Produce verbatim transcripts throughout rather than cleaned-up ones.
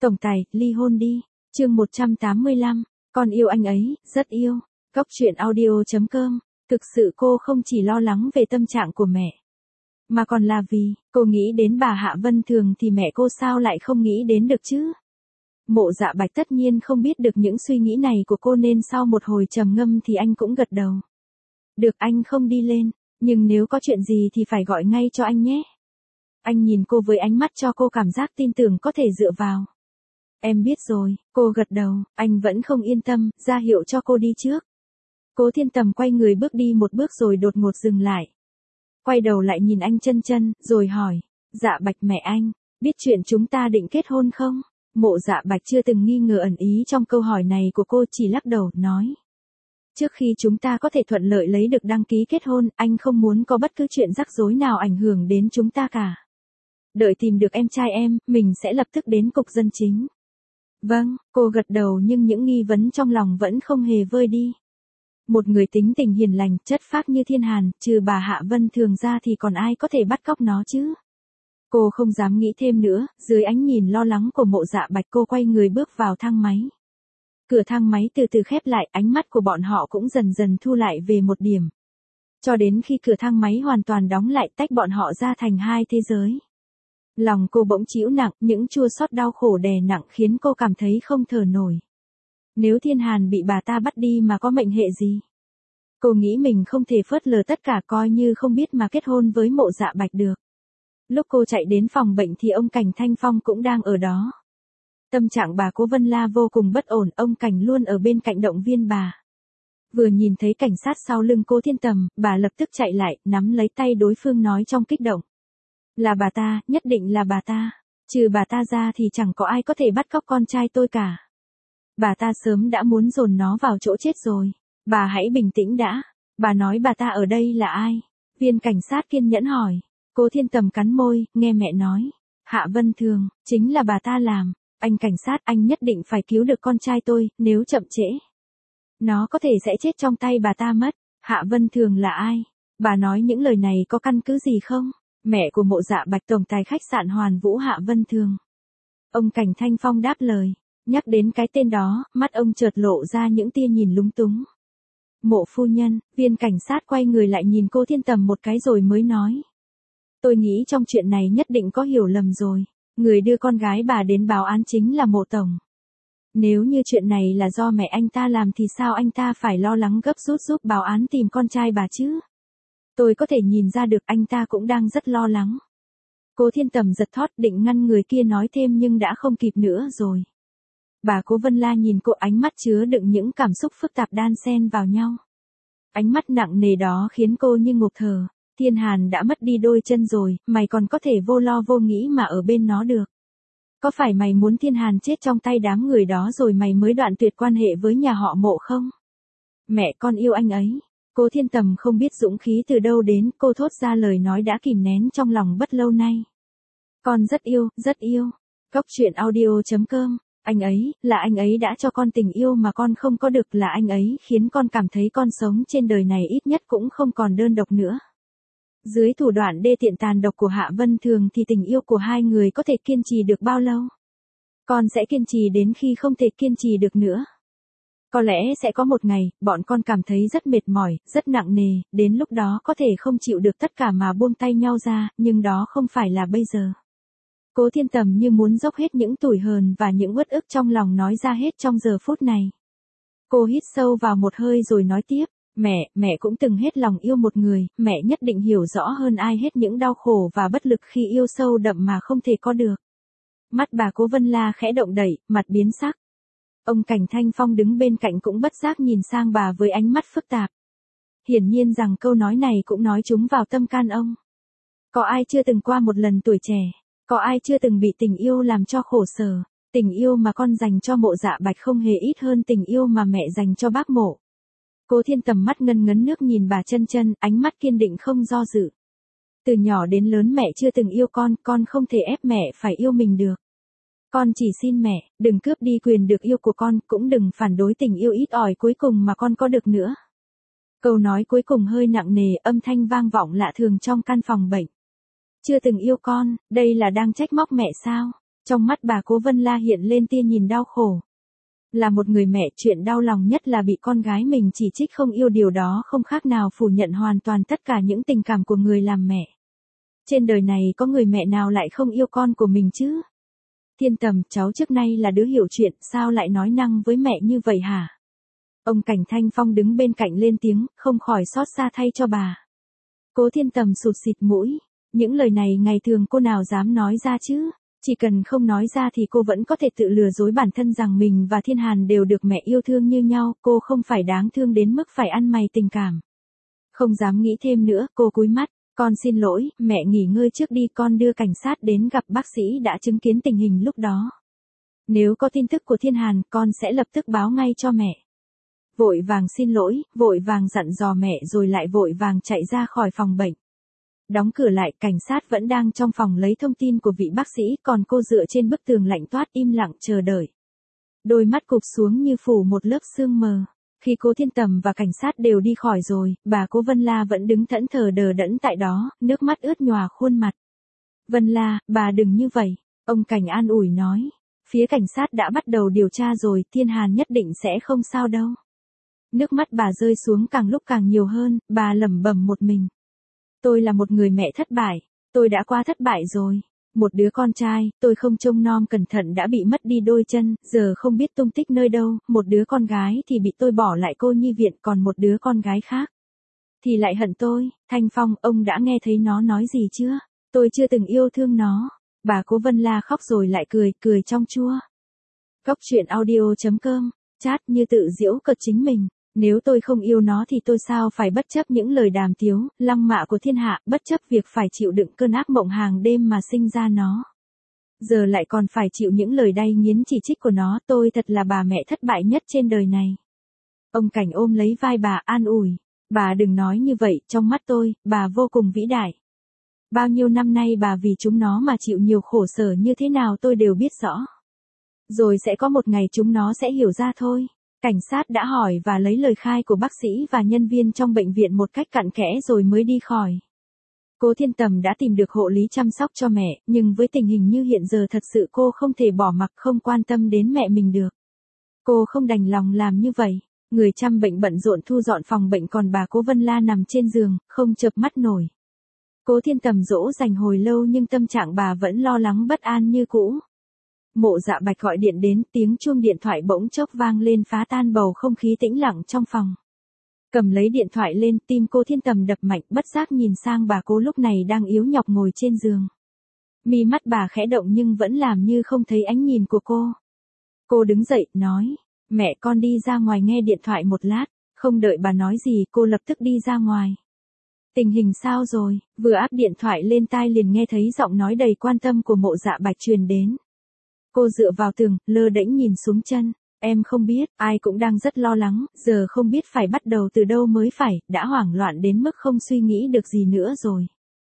Tổng tài, ly hôn đi. Chương một trăm tám mươi lăm, con yêu anh ấy, rất yêu. Góc truyện audio chấm com. Thực sự cô không chỉ lo lắng về tâm trạng của mẹ, mà còn là vì, cô nghĩ đến bà Hạ Vân Thường thì mẹ cô sao lại không nghĩ đến được chứ? Mộ Dạ Bạch tất nhiên không biết được những suy nghĩ này của cô nên sau một hồi trầm ngâm thì anh cũng gật đầu. Được, anh không đi lên, nhưng nếu có chuyện gì thì phải gọi ngay cho anh nhé. Anh nhìn cô với ánh mắt cho cô cảm giác tin tưởng có thể dựa vào. Em biết rồi, cô gật đầu, anh vẫn không yên tâm, ra hiệu cho cô đi trước. Cố Thiên Tầm quay người bước đi một bước rồi đột ngột dừng lại. Quay đầu lại nhìn anh chân chân, rồi hỏi, Dạ Bạch mẹ anh, biết chuyện chúng ta định kết hôn không? Mộ Dạ Bạch chưa từng nghi ngờ ẩn ý trong câu hỏi này của cô, chỉ lắc đầu, nói. Trước khi chúng ta có thể thuận lợi lấy được đăng ký kết hôn, anh không muốn có bất cứ chuyện rắc rối nào ảnh hưởng đến chúng ta cả. Đợi tìm được em trai em, mình sẽ lập tức đến cục dân chính. Vâng, cô gật đầu nhưng những nghi vấn trong lòng vẫn không hề vơi đi. Một người tính tình hiền lành, chất phác như Thiên Hàn, trừ bà Hạ Vân Thường ra thì còn ai có thể bắt cóc nó chứ? Cô không dám nghĩ thêm nữa, dưới ánh nhìn lo lắng của Mộ Dạ Bạch cô quay người bước vào thang máy. Cửa thang máy từ từ khép lại, ánh mắt của bọn họ cũng dần dần thu lại về một điểm. Cho đến khi cửa thang máy hoàn toàn đóng lại, tách bọn họ ra thành hai thế giới. Lòng cô bỗng trĩu nặng, những chua xót đau khổ đè nặng khiến cô cảm thấy không thở nổi. Nếu Thiên Hàn bị bà ta bắt đi mà có mệnh hệ gì? Cô nghĩ mình không thể phớt lờ tất cả, coi như không biết mà kết hôn với Mộ Dạ Bạch được. Lúc cô chạy đến phòng bệnh thì ông Cảnh Thanh Phong cũng đang ở đó. Tâm trạng bà Cố Vân La vô cùng bất ổn, ông Cảnh luôn ở bên cạnh động viên bà. Vừa nhìn thấy cảnh sát sau lưng Cố Thiên Tầm, bà lập tức chạy lại, nắm lấy tay đối phương nói trong kích động. Là bà ta, nhất định là bà ta. Trừ bà ta ra thì chẳng có ai có thể bắt cóc con trai tôi cả. Bà ta sớm đã muốn dồn nó vào chỗ chết rồi. Bà hãy bình tĩnh đã. Bà nói bà ta ở đây là ai? Viên cảnh sát kiên nhẫn hỏi. Cố Thiên Tầm cắn môi, nghe mẹ nói. Hạ Vân Thường, chính là bà ta làm. Anh cảnh sát, anh nhất định phải cứu được con trai tôi, nếu chậm trễ, nó có thể sẽ chết trong tay bà ta mất. Hạ Vân Thường là ai? Bà nói những lời này có căn cứ gì không? Mẹ của Mộ Dạ Bạch, tổng tài khách sạn Hoàn Vũ Hạ Vân Thường. Ông Cảnh Thanh Phong đáp lời. Nhắc đến cái tên đó, mắt ông chợt lộ ra những tia nhìn lúng túng. Mộ phu nhân, viên cảnh sát quay người lại nhìn Cố Thiên Tầm một cái rồi mới nói. Tôi nghĩ trong chuyện này nhất định có hiểu lầm rồi. Người đưa con gái bà đến báo án chính là Mộ tổng. Nếu như chuyện này là do mẹ anh ta làm thì sao anh ta phải lo lắng gấp rút giúp báo án tìm con trai bà chứ? Tôi có thể nhìn ra được anh ta cũng đang rất lo lắng. Cố Thiên Tầm giật thót định ngăn người kia nói thêm nhưng đã không kịp nữa rồi. Bà Cố Vân La nhìn cô, ánh mắt chứa đựng những cảm xúc phức tạp đan xen vào nhau. Ánh mắt nặng nề đó khiến cô như ngộp thở. Thiên Hàn đã mất đi đôi chân rồi, mày còn có thể vô lo vô nghĩ mà ở bên nó được. Có phải mày muốn Thiên Hàn chết trong tay đám người đó rồi mày mới đoạn tuyệt quan hệ với nhà họ Mộ không? Mẹ con yêu anh ấy. Cố Thiên Tầm không biết dũng khí từ đâu đến, cô thốt ra lời nói đã kìm nén trong lòng bất lâu nay. Con rất yêu, rất yêu. Góc truyện audio chấm com. Anh ấy, là anh ấy đã cho con tình yêu mà con không có được, là anh ấy khiến con cảm thấy con sống trên đời này ít nhất cũng không còn đơn độc nữa. Dưới thủ đoạn đê tiện tàn độc của Hạ Vân Thường thì tình yêu của hai người có thể kiên trì được bao lâu? Con sẽ kiên trì đến khi không thể kiên trì được nữa. Có lẽ sẽ có một ngày, bọn con cảm thấy rất mệt mỏi, rất nặng nề, đến lúc đó có thể không chịu được tất cả mà buông tay nhau ra, nhưng đó không phải là bây giờ. Cố Thiên Tầm như muốn dốc hết những tủi hờn và những uất ức trong lòng nói ra hết trong giờ phút này. Cô hít sâu vào một hơi rồi nói tiếp. Mẹ, mẹ cũng từng hết lòng yêu một người, mẹ nhất định hiểu rõ hơn ai hết những đau khổ và bất lực khi yêu sâu đậm mà không thể có được. Mắt bà Cố Vân La khẽ động đậy, mặt biến sắc. Ông Cảnh Thanh Phong đứng bên cạnh cũng bất giác nhìn sang bà với ánh mắt phức tạp. Hiển nhiên rằng câu nói này cũng nói trúng vào tâm can ông. Có ai chưa từng qua một lần tuổi trẻ? Có ai chưa từng bị tình yêu làm cho khổ sở? Tình yêu mà con dành cho Mộ Dạ Bạch không hề ít hơn tình yêu mà mẹ dành cho bác Mộ. Cố Thiên Tầm mắt ngân ngấn nước nhìn bà chân chân, ánh mắt kiên định không do dự. Từ nhỏ đến lớn mẹ chưa từng yêu con, con không thể ép mẹ phải yêu mình được. Con chỉ xin mẹ, đừng cướp đi quyền được yêu của con, cũng đừng phản đối tình yêu ít ỏi cuối cùng mà con có được nữa. Câu nói cuối cùng hơi nặng nề, âm thanh vang vọng lạ thường trong căn phòng bệnh. Chưa từng yêu con, đây là đang trách móc mẹ sao? Trong mắt bà Cố Vân La hiện lên tia nhìn đau khổ. Là một người mẹ, chuyện đau lòng nhất là bị con gái mình chỉ trích không yêu, điều đó không khác nào phủ nhận hoàn toàn tất cả những tình cảm của người làm mẹ. Trên đời này có người mẹ nào lại không yêu con của mình chứ? Thiên Tầm, cháu trước nay là đứa hiểu chuyện, sao lại nói năng với mẹ như vậy hả? Ông Cảnh Thanh Phong đứng bên cạnh lên tiếng, không khỏi xót xa thay cho bà. Cố Thiên Tầm sụt sịt mũi, những lời này ngày thường cô nào dám nói ra chứ? Chỉ cần không nói ra thì cô vẫn có thể tự lừa dối bản thân rằng mình và Thiên Hàn đều được mẹ yêu thương như nhau, cô không phải đáng thương đến mức phải ăn mày tình cảm. Không dám nghĩ thêm nữa, cô cúi mắt, con xin lỗi, mẹ nghỉ ngơi trước đi, con đưa cảnh sát đến gặp bác sĩ đã chứng kiến tình hình lúc đó. Nếu có tin tức của Thiên Hàn, con sẽ lập tức báo ngay cho mẹ. Vội vàng xin lỗi, vội vàng dặn dò mẹ rồi lại vội vàng chạy ra khỏi phòng bệnh. Đóng cửa lại, cảnh sát vẫn đang trong phòng lấy thông tin của vị bác sĩ, còn cô dựa trên bức tường lạnh toát im lặng chờ đợi. Đôi mắt cụp xuống như phủ một lớp sương mờ. Khi Cố Thiên Tầm và cảnh sát đều đi khỏi rồi, bà Cố Vân La vẫn đứng thẫn thờ đờ đẫn tại đó, nước mắt ướt nhòa khuôn mặt. Vân La, bà đừng như vậy, ông Cảnh an ủi nói. Phía cảnh sát đã bắt đầu điều tra rồi, Thiên Hàn nhất định sẽ không sao đâu. Nước mắt bà rơi xuống càng lúc càng nhiều hơn, bà lẩm bẩm một mình. Tôi là một người mẹ thất bại, tôi đã quá thất bại rồi. Một đứa con trai, tôi không trông nom cẩn thận đã bị mất đi đôi chân, giờ không biết tung tích nơi đâu, một đứa con gái thì bị tôi bỏ lại cô nhi viện, còn một đứa con gái khác thì lại hận tôi. Thanh Phong, ông đã nghe thấy nó nói gì chưa? Tôi chưa từng yêu thương nó. Bà Cố Vân La khóc rồi lại cười, cười trong chua. Góc truyện audio chấm com, chat như tự giễu cợt chính mình. Nếu tôi không yêu nó thì tôi sao phải bất chấp những lời đàm tiếu, lăng mạ của thiên hạ, bất chấp việc phải chịu đựng cơn ác mộng hàng đêm mà sinh ra nó. Giờ lại còn phải chịu những lời đay nghiến chỉ trích của nó, tôi thật là bà mẹ thất bại nhất trên đời này. Ông Cảnh ôm lấy vai bà an ủi, bà đừng nói như vậy, trong mắt tôi, bà vô cùng vĩ đại. Bao nhiêu năm nay bà vì chúng nó mà chịu nhiều khổ sở như thế nào tôi đều biết rõ. Rồi sẽ có một ngày chúng nó sẽ hiểu ra thôi. Cảnh sát đã hỏi và lấy lời khai của bác sĩ và nhân viên trong bệnh viện một cách cặn kẽ rồi mới đi khỏi. Cố Thiên Tầm đã tìm được hộ lý chăm sóc cho mẹ, nhưng với tình hình như hiện giờ thật sự cô không thể bỏ mặc không quan tâm đến mẹ mình được. Cô không đành lòng làm như vậy. Người chăm bệnh bận rộn thu dọn phòng bệnh, còn bà Cố Vân La nằm trên giường, không chợp mắt nổi. Cố Thiên Tầm dỗ dành hồi lâu nhưng tâm trạng bà vẫn lo lắng bất an như cũ. Mộ Dạ Bạch gọi điện đến, tiếng chuông điện thoại bỗng chốc vang lên phá tan bầu không khí tĩnh lặng trong phòng. Cầm lấy điện thoại lên, tim Cố Thiên Tầm đập mạnh, bất giác nhìn sang bà Cố lúc này đang yếu nhọc ngồi trên giường. Mi mắt bà khẽ động nhưng vẫn làm như không thấy ánh nhìn của cô. Cô đứng dậy, nói, mẹ con đi ra ngoài nghe điện thoại một lát. Không đợi bà nói gì, cô lập tức đi ra ngoài. Tình hình sao rồi? Vừa áp điện thoại lên tai liền nghe thấy giọng nói đầy quan tâm của Mộ Dạ Bạch truyền đến. Cô dựa vào tường, lơ đễnh nhìn xuống chân. Em không biết, ai cũng đang rất lo lắng, giờ không biết phải bắt đầu từ đâu mới phải, đã hoảng loạn đến mức không suy nghĩ được gì nữa rồi.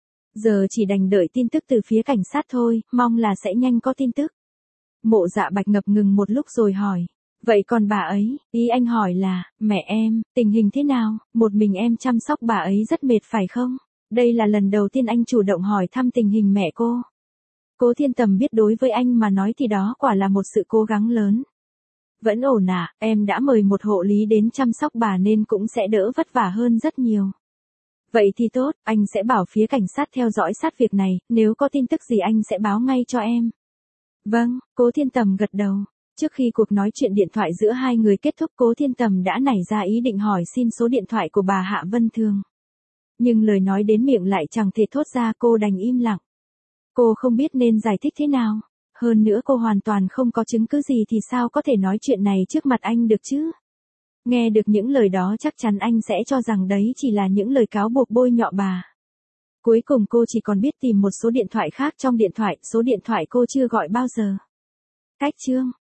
Giờ chỉ đành đợi tin tức từ phía cảnh sát thôi, mong là sẽ nhanh có tin tức. Mộ Dạ Bạch ngập ngừng một lúc rồi hỏi. Vậy còn bà ấy, ý anh hỏi là, mẹ em, tình hình thế nào, một mình em chăm sóc bà ấy rất mệt phải không? Đây là lần đầu tiên anh chủ động hỏi thăm tình hình mẹ cô. Cố Thiên Tầm biết đối với anh mà nói thì đó quả là một sự cố gắng lớn. Vẫn ổn à, em đã mời một hộ lý đến chăm sóc bà nên cũng sẽ đỡ vất vả hơn rất nhiều. Vậy thì tốt, anh sẽ bảo phía cảnh sát theo dõi sát việc này, nếu có tin tức gì anh sẽ báo ngay cho em. Vâng, Cố Thiên Tầm gật đầu. Trước khi cuộc nói chuyện điện thoại giữa hai người kết thúc, Cố Thiên Tầm đã nảy ra ý định hỏi xin số điện thoại của bà Hạ Vân Thường. Nhưng lời nói đến miệng lại chẳng thể thốt ra, cô đành im lặng. Cô không biết nên giải thích thế nào. Hơn nữa cô hoàn toàn không có chứng cứ gì thì sao có thể nói chuyện này trước mặt anh được chứ. Nghe được những lời đó chắc chắn anh sẽ cho rằng đấy chỉ là những lời cáo buộc bôi nhọ bà. Cuối cùng cô chỉ còn biết tìm một số điện thoại khác trong điện thoại, số điện thoại cô chưa gọi bao giờ. Cách chương